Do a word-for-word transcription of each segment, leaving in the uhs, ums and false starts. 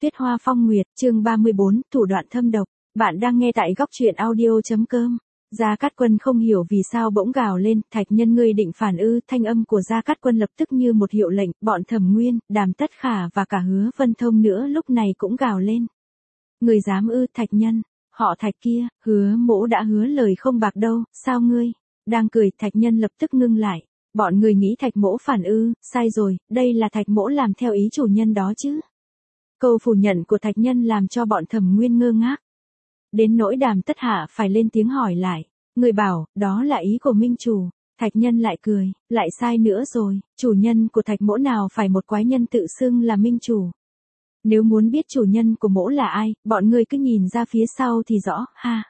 Tuyết Hoa Phong Nguyệt, chương ba mươi bốn, thủ đoạn thâm độc. Bạn đang nghe tại góc truyện audio.com. Gia Cát Quân không hiểu vì sao bỗng gào lên, Thạch Nhân ngươi định phản ư, thanh âm của Gia Cát Quân lập tức như một hiệu lệnh, bọn Thẩm Nguyên, Đàm Tất Khả và cả Hứa Vân Thông nữa lúc này cũng gào lên. Ngươi dám ư, Thạch Nhân, họ Thạch kia, Hứa Mỗ đã hứa lời không bạc đâu, sao ngươi? Đang cười, Thạch Nhân lập tức ngưng lại. Bọn người nghĩ Thạch Mỗ phản ư, sai rồi, đây là Thạch Mỗ làm theo ý chủ nhân đó chứ. Câu phủ nhận của Thạch Nhân làm cho bọn Thẩm Nguyên ngơ ngác. Đến nỗi Đàm Tất Hạ phải lên tiếng hỏi lại, người bảo, đó là ý của minh chủ. Thạch Nhân lại cười, lại sai nữa rồi, chủ nhân của Thạch Mỗ nào phải một quái nhân tự xưng là minh chủ. Nếu muốn biết chủ nhân của Mỗ là ai, bọn người cứ nhìn ra phía sau thì rõ, ha.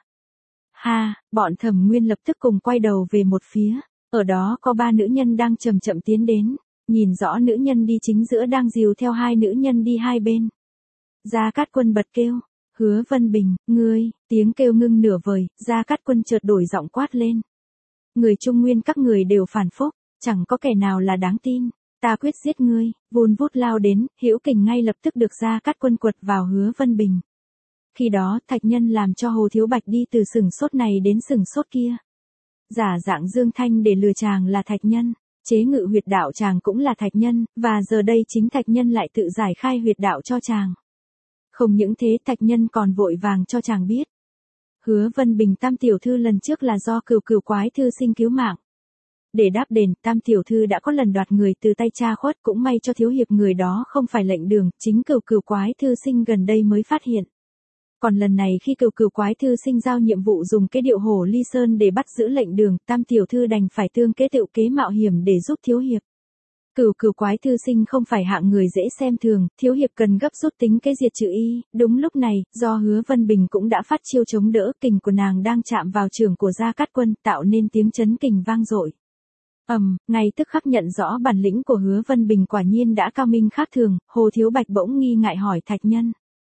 Ha, bọn Thẩm Nguyên lập tức cùng quay đầu về một phía, ở đó có ba nữ nhân đang chậm chậm tiến đến, nhìn rõ nữ nhân đi chính giữa đang dìu theo hai nữ nhân đi hai bên. Gia Cát Quân bật kêu, Hứa Vân Bình, ngươi, tiếng kêu ngưng nửa vời, Gia Cát Quân chợt đổi giọng quát lên. Người Trung Nguyên các người đều phản phúc, chẳng có kẻ nào là đáng tin, ta quyết giết ngươi, vun vút lao đến, hữu kình ngay lập tức được Gia Cát Quân quật vào Hứa Vân Bình. Khi đó Thạch Nhân làm cho Hồ Thiếu Bạch đi từ sừng sốt này đến sừng sốt kia. Giả dạng Dương Thanh để lừa chàng là Thạch Nhân, chế ngự huyệt đạo chàng cũng là Thạch Nhân, và giờ đây chính Thạch Nhân lại tự giải khai huyệt đạo cho chàng. Không những thế Thạch Nhân còn vội vàng cho chàng biết. Hứa Vân Bình Tam tiểu thư lần trước là do cừu cừu quái thư sinh cứu mạng. Để đáp đền, Tam tiểu thư đã có lần đoạt người từ tay cha khuất, cũng may cho thiếu hiệp người đó không phải lệnh đường, chính cừu cừu quái thư sinh gần đây mới phát hiện. Còn lần này khi cừu cừu quái thư sinh giao nhiệm vụ dùng cái điệu hổ ly sơn để bắt giữ lệnh đường, Tam tiểu thư đành phải tương kế tựu kế mạo hiểm để giúp thiếu hiệp. Cửu cửu quái thư sinh không phải hạng người dễ xem thường, thiếu hiệp cần gấp rút tính kế diệt trừ y. Đúng lúc này, do Hứa Vân Bình cũng đã phát chiêu chống đỡ, kình của nàng đang chạm vào trường của Gia Cát Quân, tạo nên tiếng chấn kình vang dội. Ầm, um, ngay tức khắc nhận rõ bản lĩnh của Hứa Vân Bình quả nhiên đã cao minh khác thường, Hồ Thiếu Bạch bỗng nghi ngại hỏi Thạch Nhân.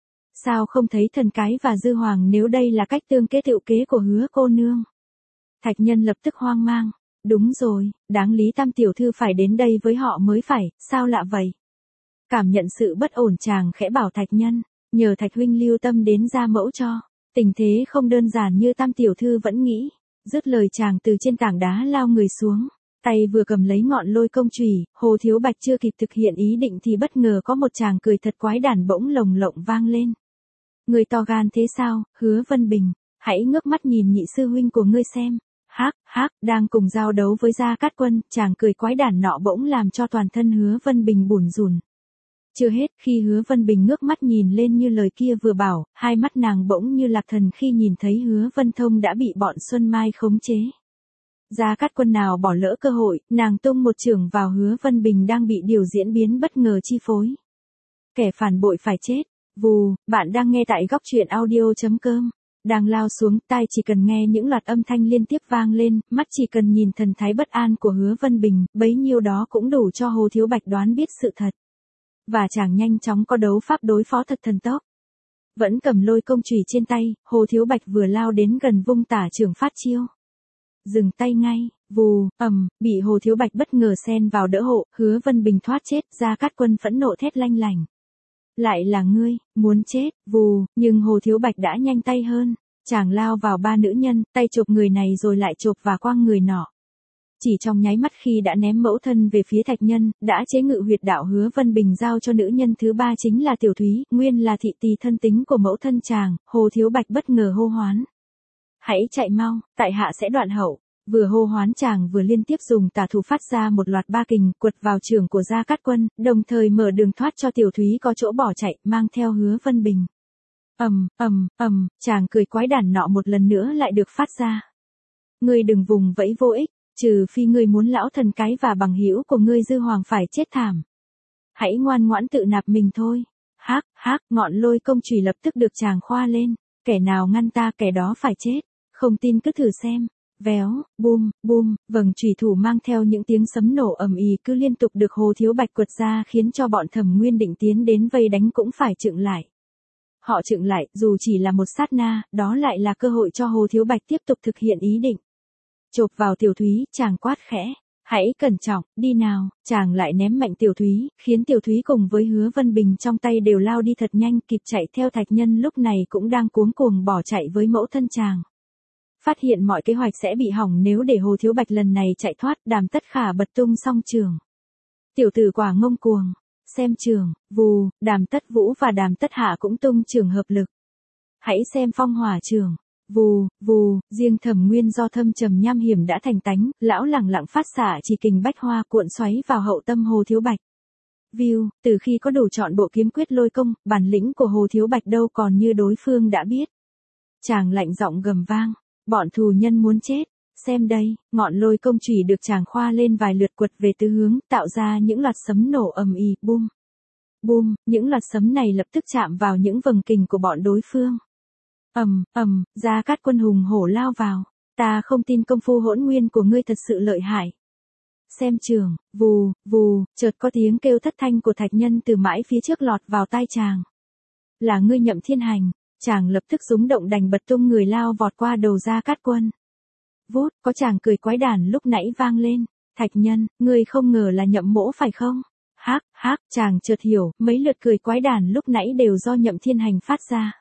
Sao không thấy thần cái và dư hoàng nếu đây là cách tương kế tựu kế của Hứa cô nương? Thạch Nhân lập tức hoang mang. Đúng rồi, đáng lý Tam tiểu thư phải đến đây với họ mới phải, sao lạ vậy? Cảm nhận sự bất ổn chàng khẽ bảo Thạch Nhân, nhờ Thạch huynh lưu tâm đến ra mẫu cho, tình thế không đơn giản như Tam tiểu thư vẫn nghĩ. Dứt lời chàng từ trên tảng đá lao người xuống, tay vừa cầm lấy ngọn lôi công chùy, Hồ Thiếu Bạch chưa kịp thực hiện ý định thì bất ngờ có một chàng cười thật quái đản bỗng lồng lộng vang lên. Người to gan thế sao, Hứa Vân Bình, hãy ngước mắt nhìn nhị sư huynh của ngươi xem. Hác, hác, đang cùng giao đấu với Gia Cát Quân, chàng cười quái đản nọ bỗng làm cho toàn thân Hứa Vân Bình bủn rủn. Chưa hết, khi Hứa Vân Bình ngước mắt nhìn lên như lời kia vừa bảo, hai mắt nàng bỗng như lạc thần khi nhìn thấy Hứa Vân Thông đã bị bọn Xuân Mai khống chế. Gia Cát Quân nào bỏ lỡ cơ hội, nàng tung một chưởng vào Hứa Vân Bình đang bị điều diễn biến bất ngờ chi phối. Kẻ phản bội phải chết. Vù, bạn đang nghe tại góc truyện audio.com. Đang lao xuống, tai chỉ cần nghe những loạt âm thanh liên tiếp vang lên, mắt chỉ cần nhìn thần thái bất an của Hứa Vân Bình, bấy nhiêu đó cũng đủ cho Hồ Thiếu Bạch đoán biết sự thật. Và chàng nhanh chóng có đấu pháp đối phó thật thần tốc. Vẫn cầm lôi công chùy trên tay, Hồ Thiếu Bạch vừa lao đến gần vung tả chưởng phát chiêu. Dừng tay ngay, vù, ầm, bị Hồ Thiếu Bạch bất ngờ xen vào đỡ hộ, Hứa Vân Bình thoát chết, Gia Cát Quân phẫn nộ thét lanh lảnh. Lại là ngươi, muốn chết, vù, nhưng Hồ Thiếu Bạch đã nhanh tay hơn, chàng lao vào ba nữ nhân, tay chộp người này rồi lại chộp và quăng người nọ. Chỉ trong nháy mắt khi đã ném mẫu thân về phía Thạch Nhân, đã chế ngự huyệt đạo Hứa Vân Bình giao cho nữ nhân thứ ba chính là Tiểu Thúy, nguyên là thị tỳ thân tính của mẫu thân chàng, Hồ Thiếu Bạch bất ngờ hô hoán. Hãy chạy mau, tại hạ sẽ đoạn hậu. Vừa hô hoán chàng vừa liên tiếp dùng tả thủ phát ra một loạt ba kình quật vào trường của Gia Cát Quân, đồng thời mở đường thoát cho Tiểu Thúy có chỗ bỏ chạy, mang theo Hứa Vân Bình. Ầm, ầm, ầm, chàng cười quái đản nọ một lần nữa lại được phát ra. Ngươi đừng vùng vẫy vô ích, trừ phi ngươi muốn lão thần cái và bằng hữu của ngươi dư hoàng phải chết thảm. Hãy ngoan ngoãn tự nạp mình thôi. Hác, hác, ngọn lôi công chùy lập tức được chàng khoa lên, kẻ nào ngăn ta kẻ đó phải chết, không tin cứ thử xem. Véo, bum, bum, vầng chùy thủ mang theo những tiếng sấm nổ ầm ĩ cứ liên tục được Hồ Thiếu Bạch quật ra khiến cho bọn Thẩm Nguyên định tiến đến vây đánh cũng phải chững lại. Họ chững lại, dù chỉ là một sát na, đó lại là cơ hội cho Hồ Thiếu Bạch tiếp tục thực hiện ý định. Chộp vào Tiểu Thúy, chàng quát khẽ, Hãy cẩn trọng, đi nào, chàng lại ném mạnh Tiểu Thúy, khiến Tiểu Thúy cùng với Hứa Vân Bình trong tay đều lao đi thật nhanh, kịp chạy theo Thạch Nhân lúc này cũng đang cuống cuồng bỏ chạy với mẫu thân chàng. Phát hiện mọi kế hoạch sẽ bị hỏng nếu để Hồ Thiếu Bạch lần này chạy thoát, Đàm Tất Khả bật tung song trường. Tiểu tử quả ngông cuồng, xem trường, vù, Đàm Tất Vũ và Đàm Tất Hạ cũng tung trường hợp lực. Hãy xem phong hỏa trường. Vù, vù, riêng Thẩm Nguyên do thâm trầm nham hiểm đã thành tánh, lão lẳng lặng phát xạ chỉ kình bách hoa cuộn xoáy vào hậu tâm Hồ Thiếu Bạch. View, từ khi có đủ chọn bộ kiếm quyết lôi công, bản lĩnh của Hồ Thiếu Bạch đâu còn như đối phương đã biết. Chàng lạnh giọng gầm vang, bọn thù nhân muốn chết, xem đây, ngọn lôi công chủy được chàng khoa lên vài lượt quật về tứ hướng, tạo ra những loạt sấm nổ ầm ì, bum. Bum, những loạt sấm này lập tức chạm vào những vầng kình của bọn đối phương. Ầm, ầm, Gia Cát Quân hùng hổ lao vào, ta không tin công phu hỗn nguyên của ngươi thật sự lợi hại. Xem trường, vù, vù, chợt có tiếng kêu thất thanh của Thạch Nhân từ mãi phía trước lọt vào tai chàng. Là ngươi Nhậm Thiên Hành, chàng lập tức rúng động đành bật tung người lao vọt qua đầu Gia Cát Quân. Vút, có chàng cười quái đản lúc nãy vang lên, Thạch Nhân, ngươi không ngờ là Nhậm mỗ phải không? Hác, hác, chàng chợt hiểu, mấy lượt cười quái đản lúc nãy đều do Nhậm Thiên Hành phát ra.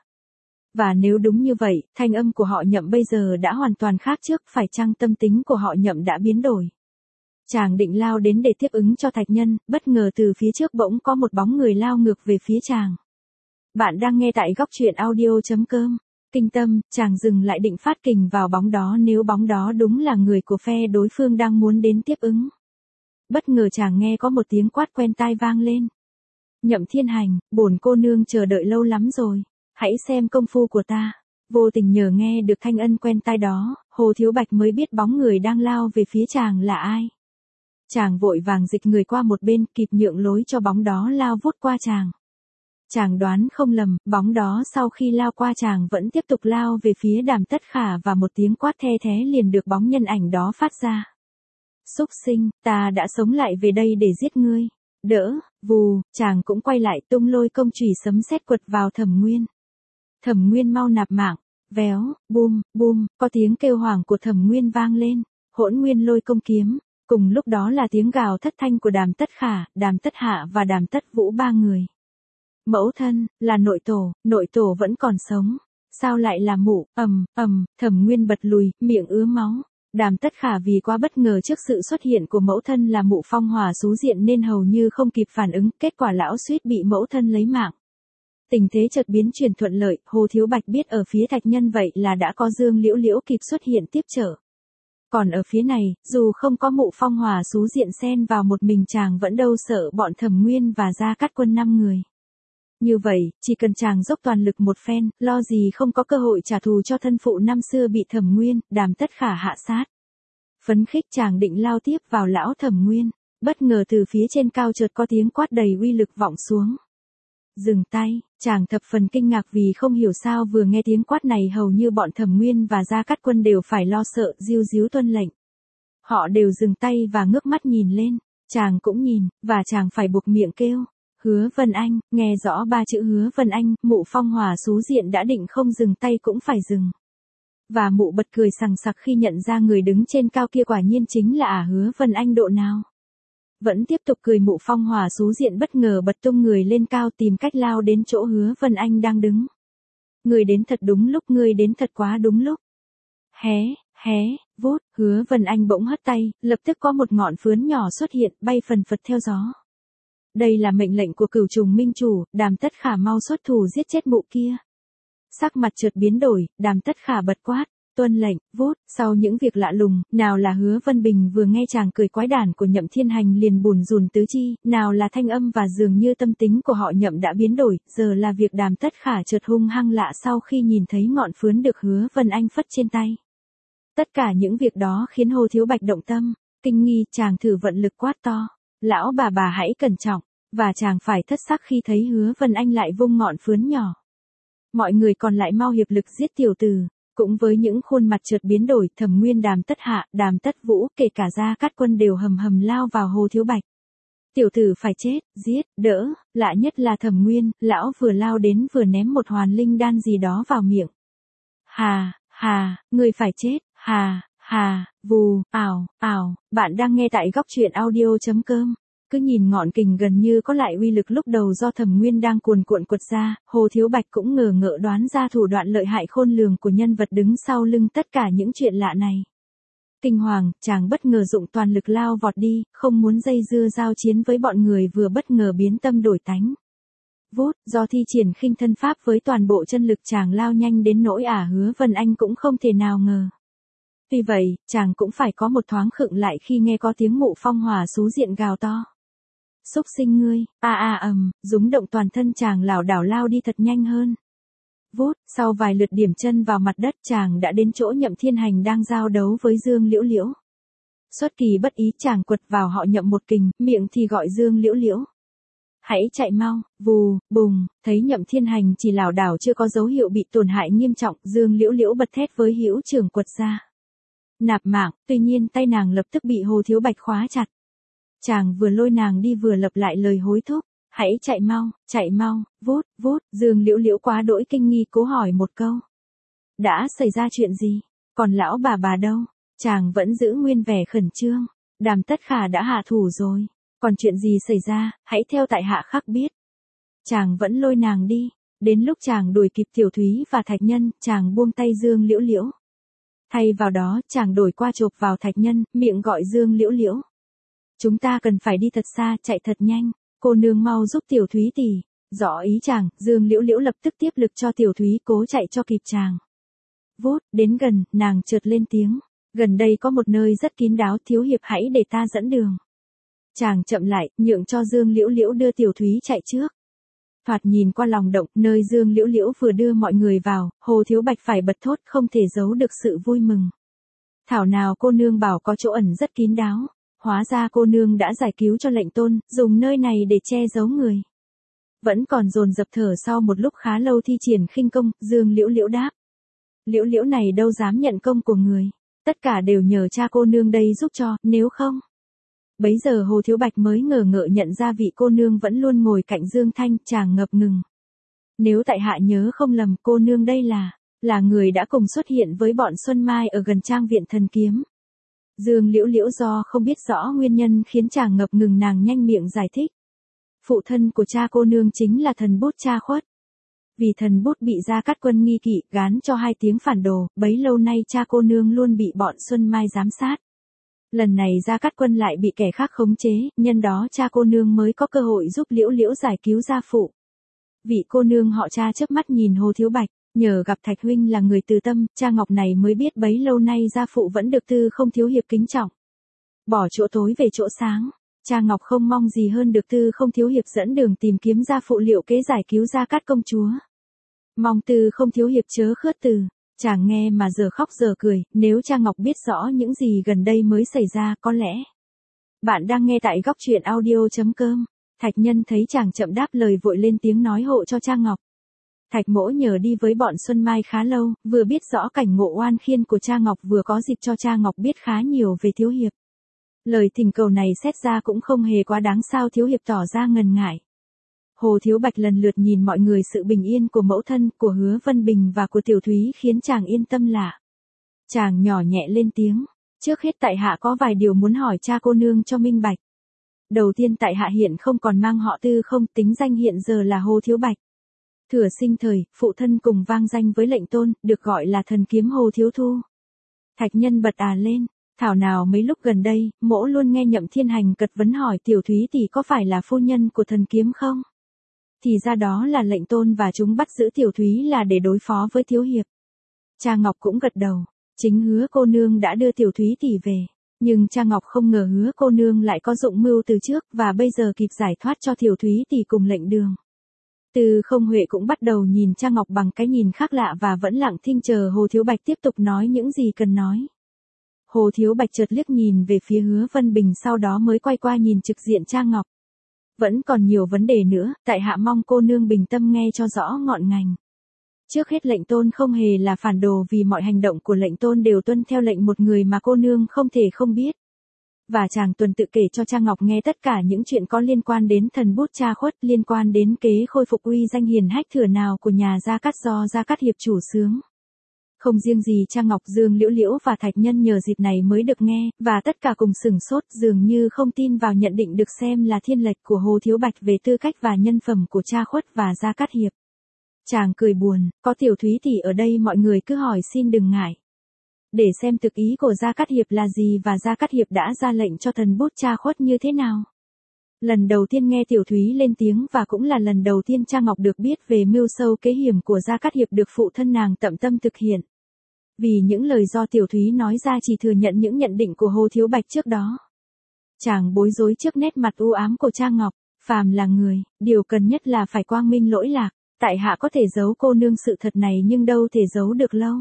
Và nếu đúng như vậy, thanh âm của họ Nhậm bây giờ đã hoàn toàn khác trước, phải chăng tâm tính của họ Nhậm đã biến đổi. Chàng định lao đến để tiếp ứng cho Thạch Nhân, bất ngờ từ phía trước bỗng có một bóng người lao ngược về phía chàng. Bạn đang nghe tại góc truyện audio.com. Kinh tâm, chàng dừng lại định phát kình vào bóng đó nếu bóng đó đúng là người của phe đối phương đang muốn đến tiếp ứng. Bất ngờ chàng nghe có một tiếng quát quen tai vang lên. Nhậm Thiên Hành, bổn cô nương chờ đợi lâu lắm rồi. Hãy xem công phu của ta. Vô tình nhờ nghe được thanh âm quen tai đó, Hồ Thiếu Bạch mới biết bóng người đang lao về phía chàng là ai. Chàng vội vàng dịch người qua một bên, kịp nhượng lối cho bóng đó lao vút qua chàng. Chàng đoán không lầm, bóng đó sau khi lao qua chàng vẫn tiếp tục lao về phía Đàm Tất Khả và một tiếng quát the thé liền được bóng nhân ảnh đó phát ra. Súc sinh, ta đã sống lại về đây để giết ngươi. Đỡ, vù, chàng cũng quay lại tung lôi công chủy sấm sét quật vào Thẩm Nguyên. Thẩm Nguyên mau nạp mạng, véo, bum, bum, có tiếng kêu hoảng của Thẩm Nguyên vang lên, hỗn nguyên lôi công kiếm, cùng lúc đó là tiếng gào thất thanh của Đàm Tất Khả, Đàm Tất Hạ và Đàm Tất Vũ ba người. Mẫu thân, là nội tổ, nội tổ vẫn còn sống, sao lại là mụ, ầm, ầm, Thẩm Nguyên bật lùi, miệng ứa máu. Đàm Tất Khả vì quá bất ngờ trước sự xuất hiện của mẫu thân là mụ phong hỏa xú diện nên hầu như không kịp phản ứng, kết quả lão suýt bị mẫu thân lấy mạng. Tình thế chợt biến chuyển thuận lợi, Hồ Thiếu Bạch biết ở phía Thạch Nhân vậy là đã có Dương Liễu Liễu kịp xuất hiện tiếp trợ. Còn ở phía này, dù không có mụ phong hỏa xú diện xen vào một mình chàng vẫn đâu sợ bọn Thẩm Nguyên và Gia Cát Quân năm người. Như vậy, chỉ cần chàng dốc toàn lực một phen, lo gì không có cơ hội trả thù cho thân phụ năm xưa bị Thẩm Nguyên, Đàm Tất Khả hạ sát. Phấn khích chàng định lao tiếp vào lão Thẩm Nguyên, bất ngờ từ phía trên cao chợt có tiếng quát đầy uy lực vọng xuống. Dừng tay, chàng thập phần kinh ngạc vì không hiểu sao vừa nghe tiếng quát này hầu như bọn Thẩm Nguyên và Gia Cát Quân đều phải lo sợ, ríu ríu tuân lệnh. Họ đều dừng tay và ngước mắt nhìn lên, chàng cũng nhìn, và chàng phải buộc miệng kêu. Hứa Vân Anh, nghe rõ ba chữ Hứa Vân Anh, mụ phong hỏa xú diện đã định không dừng tay cũng phải dừng. Và mụ bật cười sằng sặc khi nhận ra người đứng trên cao kia quả nhiên chính là ả Hứa Vân Anh độ nào. Vẫn tiếp tục cười mụ phong hỏa xú diện bất ngờ bật tung người lên cao tìm cách lao đến chỗ Hứa Vân Anh đang đứng. Người đến thật đúng lúc, người đến thật quá đúng lúc. Hé, hé, vút, Hứa Vân Anh bỗng hất tay, lập tức có một ngọn phướn nhỏ xuất hiện, bay phần phật theo gió. Đây là mệnh lệnh của Cửu Trùng Minh Chủ, Đàm Tất Khả mau xuất thủ giết chết mụ kia. Sắc mặt chợt biến đổi, Đàm Tất Khả bật quát, tuân lệnh, vút, sau những việc lạ lùng, nào là Hứa Vân Bình vừa nghe chàng cười quái đản của Nhậm Thiên Hành liền bùn rùn tứ chi, nào là thanh âm và dường như tâm tính của họ Nhậm đã biến đổi, giờ là việc Đàm Tất Khả chợt hung hăng lạ sau khi nhìn thấy ngọn phướn được Hứa Vân Anh phất trên tay. Tất cả những việc đó khiến Hồ Thiếu Bạch động tâm, kinh nghi, chàng thử vận lực quát to, lão bà bà hãy cẩn trọng, và chàng phải thất sắc khi thấy Hứa Vân Anh lại vung ngọn phướn nhỏ. Mọi người còn lại mau hiệp lực giết tiểu tử. Cũng với những khuôn mặt chợt biến đổi, Thẩm Nguyên, Đàm Tất Hạ, Đàm Tất Vũ, kể cả Gia Cát Quân đều hầm hầm lao vào Hồ Thiếu Bạch. Tiểu tử phải chết, giết, đỡ, lạ nhất là Thẩm Nguyên, lão vừa lao đến vừa ném một hoàn linh đan gì đó vào miệng. Hà, hà, người phải chết, hà, Hà, vù, ảo, ảo, bạn đang nghe tại góc truyện audio.com. Cứ nhìn ngọn kình gần như có lại uy lực lúc đầu do Thẩm Nguyên đang cuồn cuộn quật ra, Hồ Thiếu Bạch cũng ngờ ngợ đoán ra thủ đoạn lợi hại khôn lường của nhân vật đứng sau lưng tất cả những chuyện lạ này. Kinh hoàng, chàng bất ngờ dụng toàn lực lao vọt đi, không muốn dây dưa giao chiến với bọn người vừa bất ngờ biến tâm đổi tánh. Vút, do thi triển khinh thân pháp với toàn bộ chân lực chàng lao nhanh đến nỗi ả Hứa Vân Anh cũng không thể nào ngờ. Vì vậy, chàng cũng phải có một thoáng khựng lại khi nghe có tiếng Mộ Phong Hỏa xú diện gào to. Xúc sinh ngươi, a a ầm, rúng động toàn thân chàng lảo đảo lao đi thật nhanh hơn. Vút, sau vài lượt điểm chân vào mặt đất chàng đã đến chỗ Nhậm Thiên Hành đang giao đấu với Dương Liễu Liễu. Xuất kỳ bất ý chàng quật vào họ Nhậm một kình, miệng thì gọi Dương Liễu Liễu. Hãy chạy mau, vù, bùng, thấy Nhậm Thiên Hành chỉ lảo đảo chưa có dấu hiệu bị tổn hại nghiêm trọng, Dương Liễu Liễu bật thét với hữu trưởng quật ra. Nạp mạng, tuy nhiên tay nàng lập tức bị Hồ Thiếu Bạch khóa chặt. Chàng vừa lôi nàng đi vừa lặp lại lời hối thúc, hãy chạy mau, chạy mau, vút, vút, Dương Liễu Liễu quá đỗi kinh nghi cố hỏi một câu. Đã xảy ra chuyện gì? Còn lão bà bà đâu? Chàng vẫn giữ nguyên vẻ khẩn trương, Đàm Tất Khả đã hạ thủ rồi, còn chuyện gì xảy ra, hãy theo tại hạ khắc biết. Chàng vẫn lôi nàng đi, đến lúc chàng đuổi kịp Tiểu Thúy và Thạch Nhân, chàng buông tay Dương Liễu Liễu. Thay vào đó, chàng đổi qua chộp vào Thạch Nhân, miệng gọi Dương Liễu Liễu. Chúng ta cần phải đi thật xa, chạy thật nhanh, cô nương mau giúp Tiểu Thúy tỷ. Rõ ý chàng, Dương Liễu Liễu lập tức tiếp lực cho Tiểu Thúy cố chạy cho kịp chàng. Vút, đến gần, nàng chợt lên tiếng. Gần đây có một nơi rất kín đáo, thiếu hiệp hãy để ta dẫn đường. Chàng chậm lại, nhượng cho Dương Liễu Liễu đưa Tiểu Thúy chạy trước. Thoạt nhìn qua lòng động, nơi Dương Liễu Liễu vừa đưa mọi người vào, Hồ Thiếu Bạch phải bật thốt không thể giấu được sự vui mừng. Thảo nào cô nương bảo có chỗ ẩn rất kín đáo, hóa ra cô nương đã giải cứu cho lệnh tôn, dùng nơi này để che giấu người. Vẫn còn dồn dập thở sau một lúc khá lâu thi triển khinh công, Dương Liễu Liễu đáp. Liễu Liễu này đâu dám nhận công của người, tất cả đều nhờ cha cô nương đây giúp cho, nếu không. Bấy giờ Hồ Thiếu Bạch mới ngờ ngợ nhận ra vị cô nương vẫn luôn ngồi cạnh Dương Thanh, chàng ngập ngừng. Nếu tại hạ nhớ không lầm, cô nương đây là, là người đã cùng xuất hiện với bọn Xuân Mai ở gần trang viện Thần Kiếm. Dương Liễu Liễu do không biết rõ nguyên nhân khiến chàng ngập ngừng nàng nhanh miệng giải thích. Phụ thân của cha cô nương chính là Thần Bút Cha Khuất. Vì Thần Bút bị Gia Cát Quân nghi kỵ, gán cho hai tiếng phản đồ, bấy lâu nay cha cô nương luôn bị bọn Xuân Mai giám sát. Lần này Gia Cát Quân lại bị kẻ khác khống chế, nhân đó cha cô nương mới có cơ hội giúp Liễu Liễu giải cứu gia phụ. Vị cô nương họ Cha chớp mắt nhìn Hồ Thiếu Bạch, nhờ gặp Thạch huynh là người từ tâm, cha Ngọc này mới biết bấy lâu nay gia phụ vẫn được Tư Không thiếu hiệp kính trọng. Bỏ chỗ tối về chỗ sáng, cha Ngọc không mong gì hơn được Tư Không thiếu hiệp dẫn đường tìm kiếm gia phụ liệu kế giải cứu Gia Cát công chúa. Mong Tư Không thiếu hiệp chớ khước từ. Chàng nghe mà giờ khóc giờ cười, nếu cha Ngọc biết rõ những gì gần đây mới xảy ra, có lẽ. Bạn đang nghe tại góc truyện audio.com. Thạch Nhân thấy chàng chậm đáp lời vội lên tiếng nói hộ cho cha Ngọc. Thạch Mỗ nhờ đi với bọn Xuân Mai khá lâu, vừa biết rõ cảnh ngộ oan khiên của cha Ngọc vừa có dịp cho cha Ngọc biết khá nhiều về thiếu hiệp. Lời thỉnh cầu này xét ra cũng không hề quá đáng sao thiếu hiệp tỏ ra ngần ngại. Hồ Thiếu Bạch lần lượt nhìn mọi người sự bình yên của mẫu thân, của Hứa Vân Bình và của Tiểu Thúy khiến chàng yên tâm lạ. Chàng nhỏ nhẹ lên tiếng, trước hết tại hạ có vài điều muốn hỏi cha cô nương cho minh bạch. Đầu tiên tại hạ hiện không còn mang họ Tư Không, tính danh hiện giờ là Hồ Thiếu Bạch. Thừa sinh thời, phụ thân cùng vang danh với lệnh tôn, được gọi là Thần Kiếm Hồ Thiếu Thu. Thạch Nhân bật à lên, thảo nào mấy lúc gần đây, mỗ luôn nghe Nhậm Thiên Hành cật vấn hỏi Tiểu Thúy tỷ có phải là phu nhân của Thần Kiếm không? Thì ra đó là lệnh tôn và chúng bắt giữ Tiểu Thúy là để đối phó với thiếu hiệp. Cha Ngọc cũng gật đầu, chính Hứa cô nương đã đưa Tiểu Thúy tỷ về, nhưng cha Ngọc không ngờ Hứa cô nương lại có dụng mưu từ trước và bây giờ kịp giải thoát cho Tiểu Thúy tỷ cùng lệnh đường. Từ Không Huệ cũng bắt đầu nhìn cha Ngọc bằng cái nhìn khác lạ và vẫn lặng thinh chờ Hồ Thiếu Bạch tiếp tục nói những gì cần nói. Hồ Thiếu Bạch chợt liếc nhìn về phía Hứa Vân Bình sau đó mới quay qua nhìn trực diện cha Ngọc. Vẫn còn nhiều vấn đề nữa, tại hạ mong cô nương bình tâm nghe cho rõ ngọn ngành. Trước hết lệnh tôn không hề là phản đồ vì mọi hành động của lệnh tôn đều tuân theo lệnh một người mà cô nương không thể không biết. Và chàng tuần tự kể cho cha Ngọc nghe tất cả những chuyện có liên quan đến Thần Bút Cha Khuất, liên quan đến kế khôi phục uy danh hiền hách thừa nào của nhà Gia Cát do Gia Cát hiệp chủ xướng. Không riêng gì Trang Ngọc, Dương Liễu Liễu và Thạch Nhân nhờ dịp này mới được nghe, và tất cả cùng sửng sốt, dường như không tin vào nhận định được xem là thiên lệch của Hồ Thiếu Bạch về tư cách và nhân phẩm của Cha Khuất và Gia Cát Hiệp. Chàng cười buồn, có Tiểu Thúy tỷ ở đây mọi người cứ hỏi xin đừng ngại. Để xem thực ý của Gia Cát Hiệp là gì và Gia Cát Hiệp đã ra lệnh cho thần bút Cha Khuất như thế nào. Lần đầu tiên nghe Tiểu Thúy lên tiếng và cũng là lần đầu tiên Trang Ngọc được biết về mưu sâu kế hiểm của Gia Cát Hiệp được phụ thân nàng tận tâm thực hiện. Vì những lời do Tiểu Thúy nói ra chỉ thừa nhận những nhận định của Hồ Thiếu Bạch trước đó. Chàng bối rối trước nét mặt u ám của Trang Ngọc, phàm là người, điều cần nhất là phải quang minh lỗi lạc, tại hạ có thể giấu cô nương sự thật này nhưng đâu thể giấu được lâu.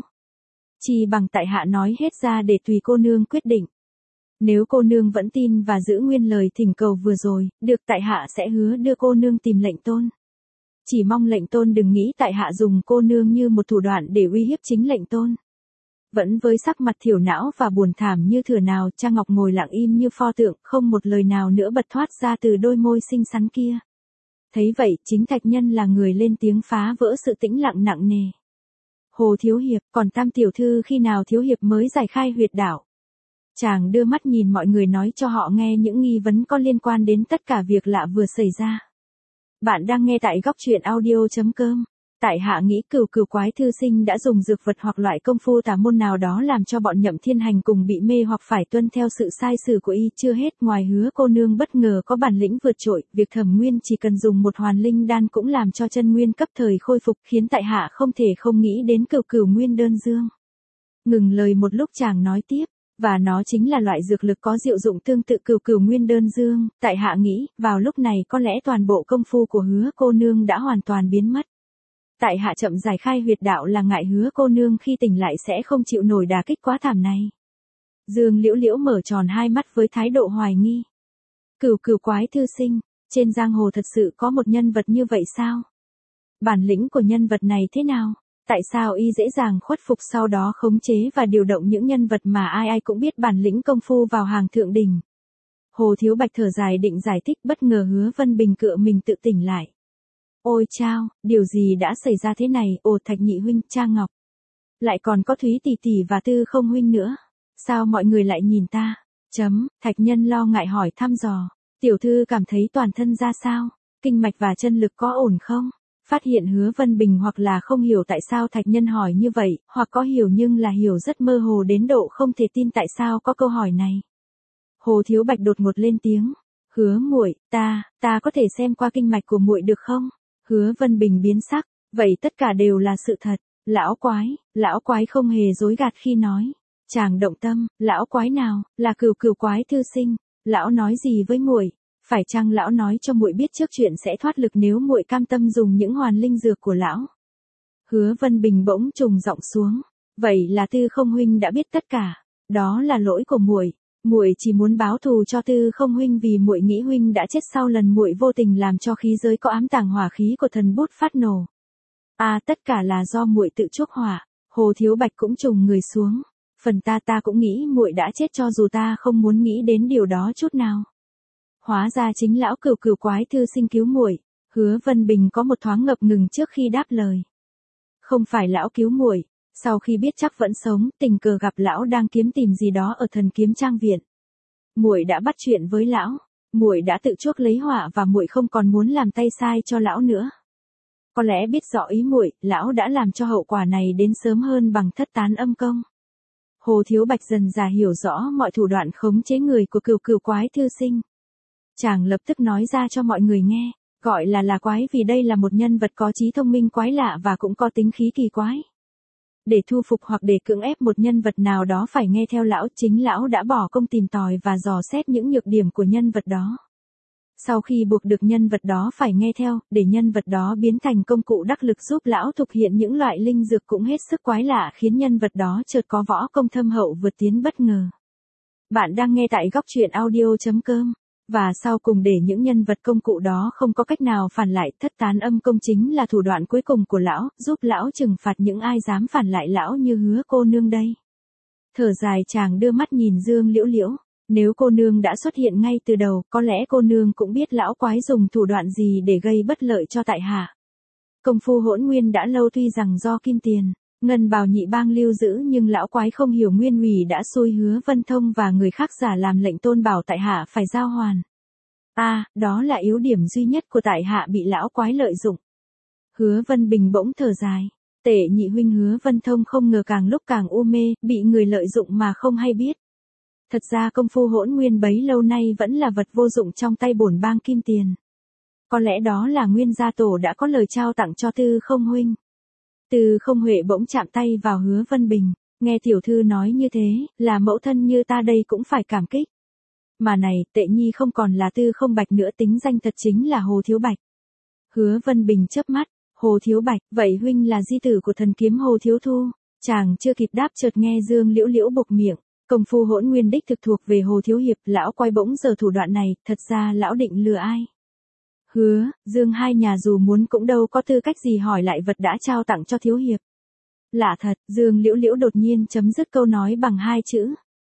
Chỉ bằng tại hạ nói hết ra để tùy cô nương quyết định. Nếu cô nương vẫn tin và giữ nguyên lời thỉnh cầu vừa rồi, được tại hạ sẽ hứa đưa cô nương tìm lệnh tôn. Chỉ mong lệnh tôn đừng nghĩ tại hạ dùng cô nương như một thủ đoạn để uy hiếp chính lệnh tôn. Vẫn với sắc mặt thiểu não và buồn thảm như thừa nào, Trang Ngọc ngồi lặng im như pho tượng, không một lời nào nữa bật thoát ra từ đôi môi xinh xắn kia. Thấy vậy, chính Thạch Nhân là người lên tiếng phá vỡ sự tĩnh lặng nặng nề. Hồ Thiếu Hiệp, còn Tam tiểu thư khi nào Thiếu Hiệp mới giải khai huyệt đạo? Chàng đưa mắt nhìn mọi người nói cho họ nghe những nghi vấn có liên quan đến tất cả việc lạ vừa xảy ra. Bạn đang nghe tại góc truyện audio chấm com. Tại hạ nghĩ Cửu Cửu Quái thư sinh đã dùng dược vật hoặc loại công phu tà môn nào đó làm cho bọn Nhậm Thiên Hành cùng bị mê hoặc phải tuân theo sự sai sử của y. Chưa hết, ngoài Hứa cô nương bất ngờ có bản lĩnh vượt trội, việc Thẩm Nguyên chỉ cần dùng một hoàn linh đan cũng làm cho chân nguyên cấp thời khôi phục, khiến tại hạ không thể không nghĩ đến Cửu Cửu Nguyên đơn dương. Ngừng lời một lúc chàng nói tiếp, và nó chính là loại dược lực có diệu dụng tương tự Cửu Cửu Nguyên đơn dương. Tại hạ nghĩ, vào lúc này có lẽ toàn bộ công phu của Hứa cô nương đã hoàn toàn biến mất. Tại hạ chậm giải khai huyệt đạo là ngại Hứa cô nương khi tỉnh lại sẽ không chịu nổi đả kích quá thảm này. Dương Liễu Liễu mở tròn hai mắt với thái độ hoài nghi. Cửu Cửu Quái thư sinh, trên giang hồ thật sự có một nhân vật như vậy sao? Bản lĩnh của nhân vật này thế nào? Tại sao y dễ dàng khuất phục sau đó khống chế và điều động những nhân vật mà ai ai cũng biết bản lĩnh công phu vào hàng thượng đỉnh? Hồ Thiếu Bạch thở dài định giải thích, bất ngờ Hứa Vân Bình cựa mình tự tỉnh lại. Ôi chao, điều gì đã xảy ra thế này? Ồ, Thạch nhị huynh, Trang Ngọc. Lại còn có Thúy tỷ tỷ và Tư không huynh nữa. Sao mọi người lại nhìn ta? Chấm, Thạch Nhân lo ngại hỏi thăm dò. Tiểu thư cảm thấy toàn thân ra sao? Kinh mạch và chân lực có ổn không? Phát hiện Hứa Vân Bình hoặc là không hiểu tại sao Thạch Nhân hỏi như vậy, hoặc có hiểu nhưng là hiểu rất mơ hồ đến độ không thể tin tại sao có câu hỏi này. Hồ Thiếu Bạch đột ngột lên tiếng. Hứa muội, ta, ta có thể xem qua kinh mạch của muội được không? Hứa Vân Bình biến sắc, vậy tất cả đều là sự thật. Lão quái, lão quái không hề dối gạt khi nói. Chàng động tâm, lão quái nào, là Cửu Cửu Quái thư sinh, lão nói gì với muội? Phải chăng lão nói cho muội biết trước chuyện sẽ thoát lực nếu muội cam tâm dùng những hoàn linh dược của lão? Hứa Vân Bình bỗng trùng giọng xuống, vậy là Tư không huynh đã biết tất cả, đó là lỗi của muội. Muội chỉ muốn báo thù cho Tư không huynh vì muội nghĩ huynh đã chết sau lần muội vô tình làm cho khí giới có ám tàng hỏa khí của thần bút phát nổ. À, tất cả là do muội tự chuốc hỏa. Hồ Thiếu Bạch cũng trùng người xuống. Phần ta ta cũng nghĩ muội đã chết cho dù ta không muốn nghĩ đến điều đó chút nào. Hóa ra chính lão Cửu Cửu Quái thư sinh cứu muội. Hứa Vân Bình có một thoáng ngập ngừng trước khi đáp lời. Không phải lão cứu muội. Sau khi biết chắc vẫn sống, tình cờ gặp lão đang kiếm tìm gì đó ở Thần Kiếm Trang viện. Muội đã bắt chuyện với lão, muội đã tự chuốc lấy họa và muội không còn muốn làm tay sai cho lão nữa. Có lẽ biết rõ ý muội, lão đã làm cho hậu quả này đến sớm hơn bằng thất tán âm công. Hồ Thiếu Bạch dần dà hiểu rõ mọi thủ đoạn khống chế người của Cửu Cửu Quái thư sinh. Chàng lập tức nói ra cho mọi người nghe, gọi là là quái vì đây là một nhân vật có trí thông minh quái lạ và cũng có tính khí kỳ quái. Để thu phục hoặc để cưỡng ép một nhân vật nào đó phải nghe theo lão, chính lão đã bỏ công tìm tòi và dò xét những nhược điểm của nhân vật đó. Sau khi buộc được nhân vật đó phải nghe theo, để nhân vật đó biến thành công cụ đắc lực giúp lão thực hiện những loại linh dược cũng hết sức quái lạ khiến nhân vật đó chợt có võ công thâm hậu vượt tiến bất ngờ. Bạn đang nghe tại góc truyện audio chấm com. Và sau cùng để những nhân vật công cụ đó không có cách nào phản lại, thất tán âm công chính là thủ đoạn cuối cùng của lão, giúp lão trừng phạt những ai dám phản lại lão như Hứa cô nương đây. Thở dài chàng đưa mắt nhìn Dương Liễu Liễu, nếu cô nương đã xuất hiện ngay từ đầu, có lẽ cô nương cũng biết lão quái dùng thủ đoạn gì để gây bất lợi cho tại hạ. Công phu hỗn nguyên đã lâu tuy rằng do kim tiền, Ngân bào nhị bang lưu giữ nhưng lão quái không hiểu nguyên ủy đã xui Hứa Vân Thông và người khác giả làm lệnh tôn bảo tại hạ phải giao hoàn. A, à, đó là yếu điểm duy nhất của tại hạ bị lão quái lợi dụng. Hứa Vân Bình bỗng thở dài. Tệ nhị huynh Hứa Vân Thông không ngờ càng lúc càng u mê, bị người lợi dụng mà không hay biết. Thật ra công phu hỗn nguyên bấy lâu nay vẫn là vật vô dụng trong tay bổn bang Kim Tiền. Có lẽ đó là nguyên gia tổ đã có lời trao tặng cho Tư Không huynh. Tư Không Huệ bỗng chạm tay vào Hứa Vân Bình, nghe tiểu thư nói như thế, là mẫu thân như ta đây cũng phải cảm kích. Mà này, Tệ nhi không còn là Tư Không Bạch nữa, tính danh thật chính là Hồ Thiếu Bạch. Hứa Vân Bình chớp mắt, Hồ Thiếu Bạch, vậy huynh là di tử của thần kiếm Hồ Thiếu Thu? Chàng chưa kịp đáp chợt nghe Dương Liễu Liễu bục miệng, công phu hỗn nguyên đích thực thuộc về Hồ Thiếu Hiệp, lão quay bỗng giờ thủ đoạn này, thật ra lão định lừa ai? Hứa, Dương hai nhà dù muốn cũng đâu có tư cách gì hỏi lại vật đã trao tặng cho Thiếu Hiệp. Lạ thật, Dương Liễu Liễu đột nhiên chấm dứt câu nói bằng hai chữ.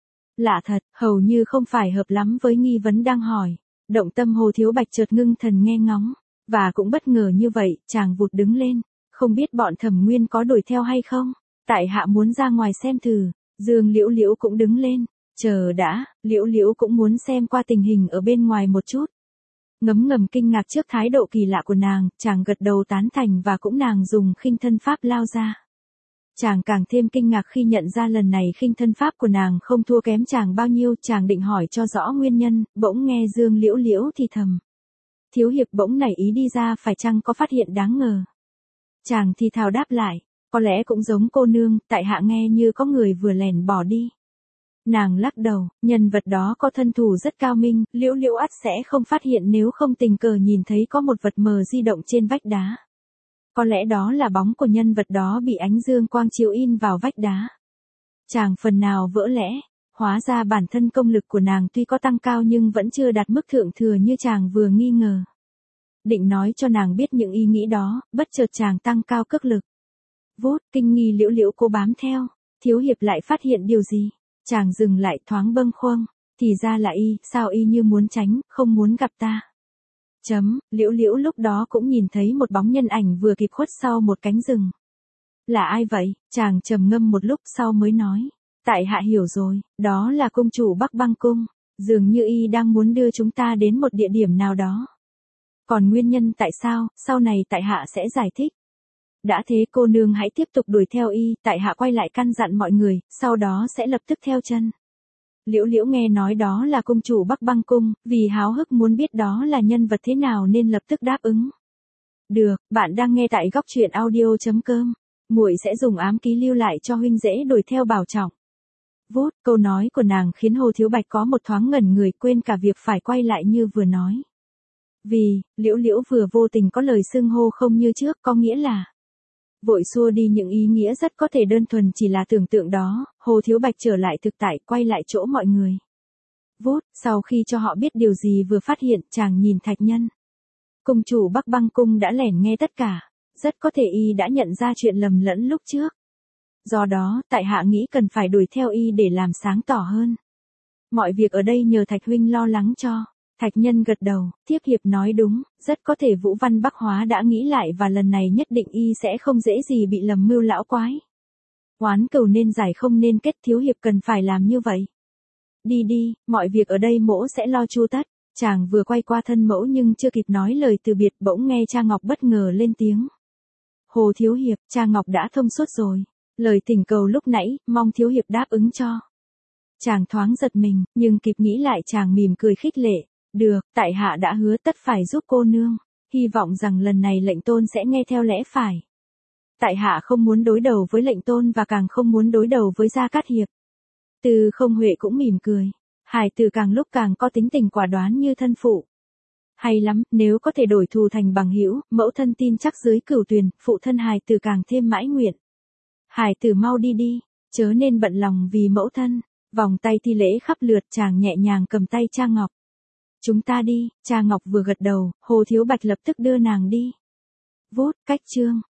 Lạ thật, hầu như không phải hợp lắm với nghi vấn đang hỏi. Động tâm Hồ Thiếu Bạch chợt ngưng thần nghe ngóng, và cũng bất ngờ như vậy, chàng vụt đứng lên, không biết bọn Thẩm Nguyên có đuổi theo hay không? Tại hạ muốn ra ngoài xem thử. Dương Liễu Liễu cũng đứng lên, chờ đã, Liễu Liễu cũng muốn xem qua tình hình ở bên ngoài một chút. Ngấm ngầm kinh ngạc trước thái độ kỳ lạ của nàng, chàng gật đầu tán thành và cũng nàng dùng khinh thân pháp lao ra. Chàng càng thêm kinh ngạc khi nhận ra lần này khinh thân pháp của nàng không thua kém chàng bao nhiêu, chàng định hỏi cho rõ nguyên nhân, bỗng nghe Dương Liễu Liễu thì thầm. Thiếu hiệp bỗng nảy ý đi ra phải chăng có phát hiện đáng ngờ. Chàng thì thào đáp lại, có lẽ cũng giống cô nương, tại hạ nghe như có người vừa lèn bỏ đi. Nàng lắc đầu, nhân vật đó có thân thủ rất cao minh, Liễu Liễu ắt sẽ không phát hiện nếu không tình cờ nhìn thấy có một vật mờ di động trên vách đá. Có lẽ đó là bóng của nhân vật đó bị ánh dương quang chiếu in vào vách đá. Chàng phần nào vỡ lẽ, hóa ra bản thân công lực của nàng tuy có tăng cao nhưng vẫn chưa đạt mức thượng thừa như chàng vừa nghi ngờ. Định nói cho nàng biết những ý nghĩ đó, bất chợt chàng tăng cao cước lực. Vút, kinh nghi Liễu Liễu cố bám theo, Thiếu hiệp lại phát hiện điều gì? Chàng dừng lại thoáng bâng khuâng, thì ra là y, sao y như muốn tránh, không muốn gặp ta. Chấm, Liễu Liễu lúc đó cũng nhìn thấy một bóng nhân ảnh vừa kịp khuất sau một cánh rừng. Là ai vậy? Chàng trầm ngâm một lúc sau mới nói. Tại hạ hiểu rồi, đó là cung chủ Bắc Băng Cung, dường như y đang muốn đưa chúng ta đến một địa điểm nào đó. Còn nguyên nhân tại sao, sau này tại hạ sẽ giải thích. Đã thế cô nương hãy tiếp tục đuổi theo y, tại hạ quay lại căn dặn mọi người, sau đó sẽ lập tức theo chân. Liễu Liễu nghe nói đó là cung chủ Bắc Băng Cung, vì háo hức muốn biết đó là nhân vật thế nào nên lập tức đáp ứng. Được, bạn đang nghe tại góc truyện audio chấm com. Muội sẽ dùng ám ký lưu lại cho huynh dễ đuổi theo bảo trọng. Vút, câu nói của nàng khiến Hồ Thiếu Bạch có một thoáng ngẩn người, quên cả việc phải quay lại như vừa nói. Vì, Liễu Liễu vừa vô tình có lời xưng hô không như trước, có nghĩa là vội xua đi những ý nghĩa rất có thể đơn thuần chỉ là tưởng tượng đó, Hồ Thiếu Bạch trở lại thực tại, quay lại chỗ mọi người. Vút, sau khi cho họ biết điều gì vừa phát hiện, chàng nhìn Thạch Nhân. Cung chủ Bắc Băng Cung đã lẻn nghe tất cả, rất có thể y đã nhận ra chuyện lầm lẫn lúc trước. Do đó, tại hạ nghĩ cần phải đuổi theo y để làm sáng tỏ hơn. Mọi việc ở đây nhờ Thạch huynh lo lắng cho. Thạch Nhân gật đầu, tiếp hiệp nói đúng, rất có thể Vũ Văn Bắc Hóa đã nghĩ lại và lần này nhất định y sẽ không dễ gì bị lầm mưu lão quái. Oán cầu nên giải không nên kết, thiếu hiệp cần phải làm như vậy. Đi đi, mọi việc ở đây mỗ sẽ lo chu tất. Chàng vừa quay qua thân mẫu nhưng chưa kịp nói lời từ biệt bỗng nghe cha Ngọc bất ngờ lên tiếng. Hồ thiếu hiệp, cha Ngọc đã thông suốt rồi. Lời thỉnh cầu lúc nãy, mong thiếu hiệp đáp ứng cho. Chàng thoáng giật mình, nhưng kịp nghĩ lại chàng mỉm cười khích lệ. Được, tại hạ đã hứa tất phải giúp cô nương. Hy vọng rằng lần này lệnh tôn sẽ nghe theo lẽ phải. Tại hạ không muốn đối đầu với lệnh tôn và càng không muốn đối đầu với Gia Cát Hiệp. Từ Không Huệ cũng mỉm cười. Hải tử càng lúc càng có tính tình quả đoán như thân phụ. Hay lắm, nếu có thể đổi thù thành bằng hữu, mẫu thân tin chắc dưới cửu tuyền, phụ thân Hải tử càng thêm mãi nguyện. Hải tử mau đi đi, chớ nên bận lòng vì mẫu thân. Vòng tay thi lễ khắp lượt, chàng nhẹ nhàng cầm tay cha Ngọc. Chúng ta đi, cha Ngọc vừa gật đầu, Hồ Thiếu Bạch lập tức đưa nàng đi. Vút, cách chương.